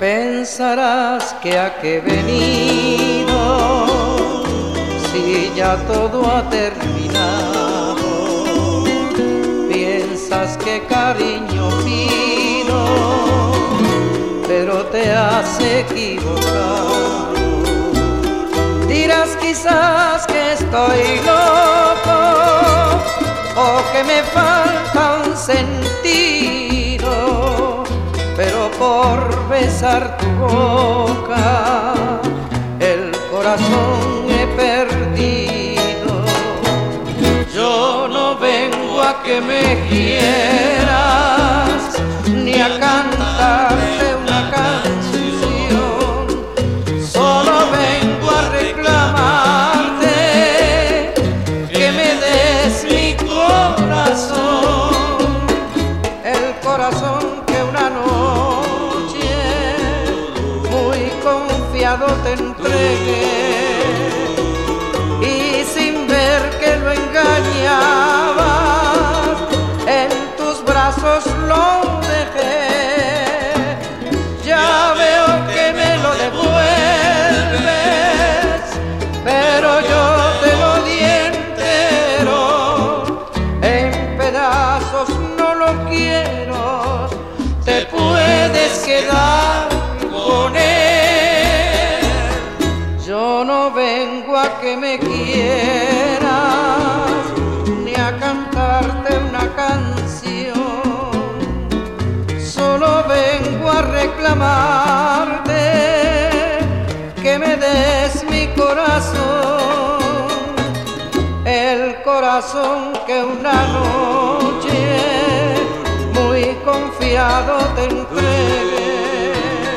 Pensarás que a qué he venido, si ya todo ha terminado. Piensas que cariño pido, pero te has equivocado. Dirás quizás que estoy loco o que me falta un sentido, pero por besar tu boca el corazón he perdido. Yo no vengo a que me quieras ni a cantarte una canción, solo vengo a reclamarte que me des mi corazón, el corazón que una noche muy confiado te entregué, y sin ver que lo engañabas, en tus brazos lo dejé. Ya veo que me lo devuelves, pero yo te lo di entero. En pedazos no lo quiero, te puedes quedar con él. Yo no vengo a que me quieras ni a cantarte una canción, solo vengo a reclamarte que me des mi corazón, el corazón que una noche muy confiado te entregué,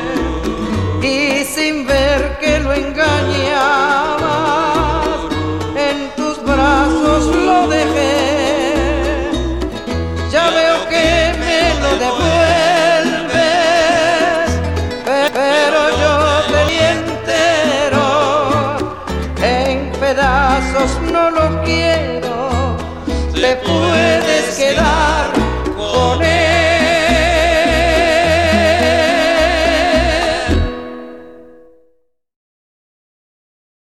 y sin ver que lo engañabas, en tus brazos lo dejé. Ya veo que me lo devuelves, pero yo te di entero. En pedazos no lo quiero, te puedes quedar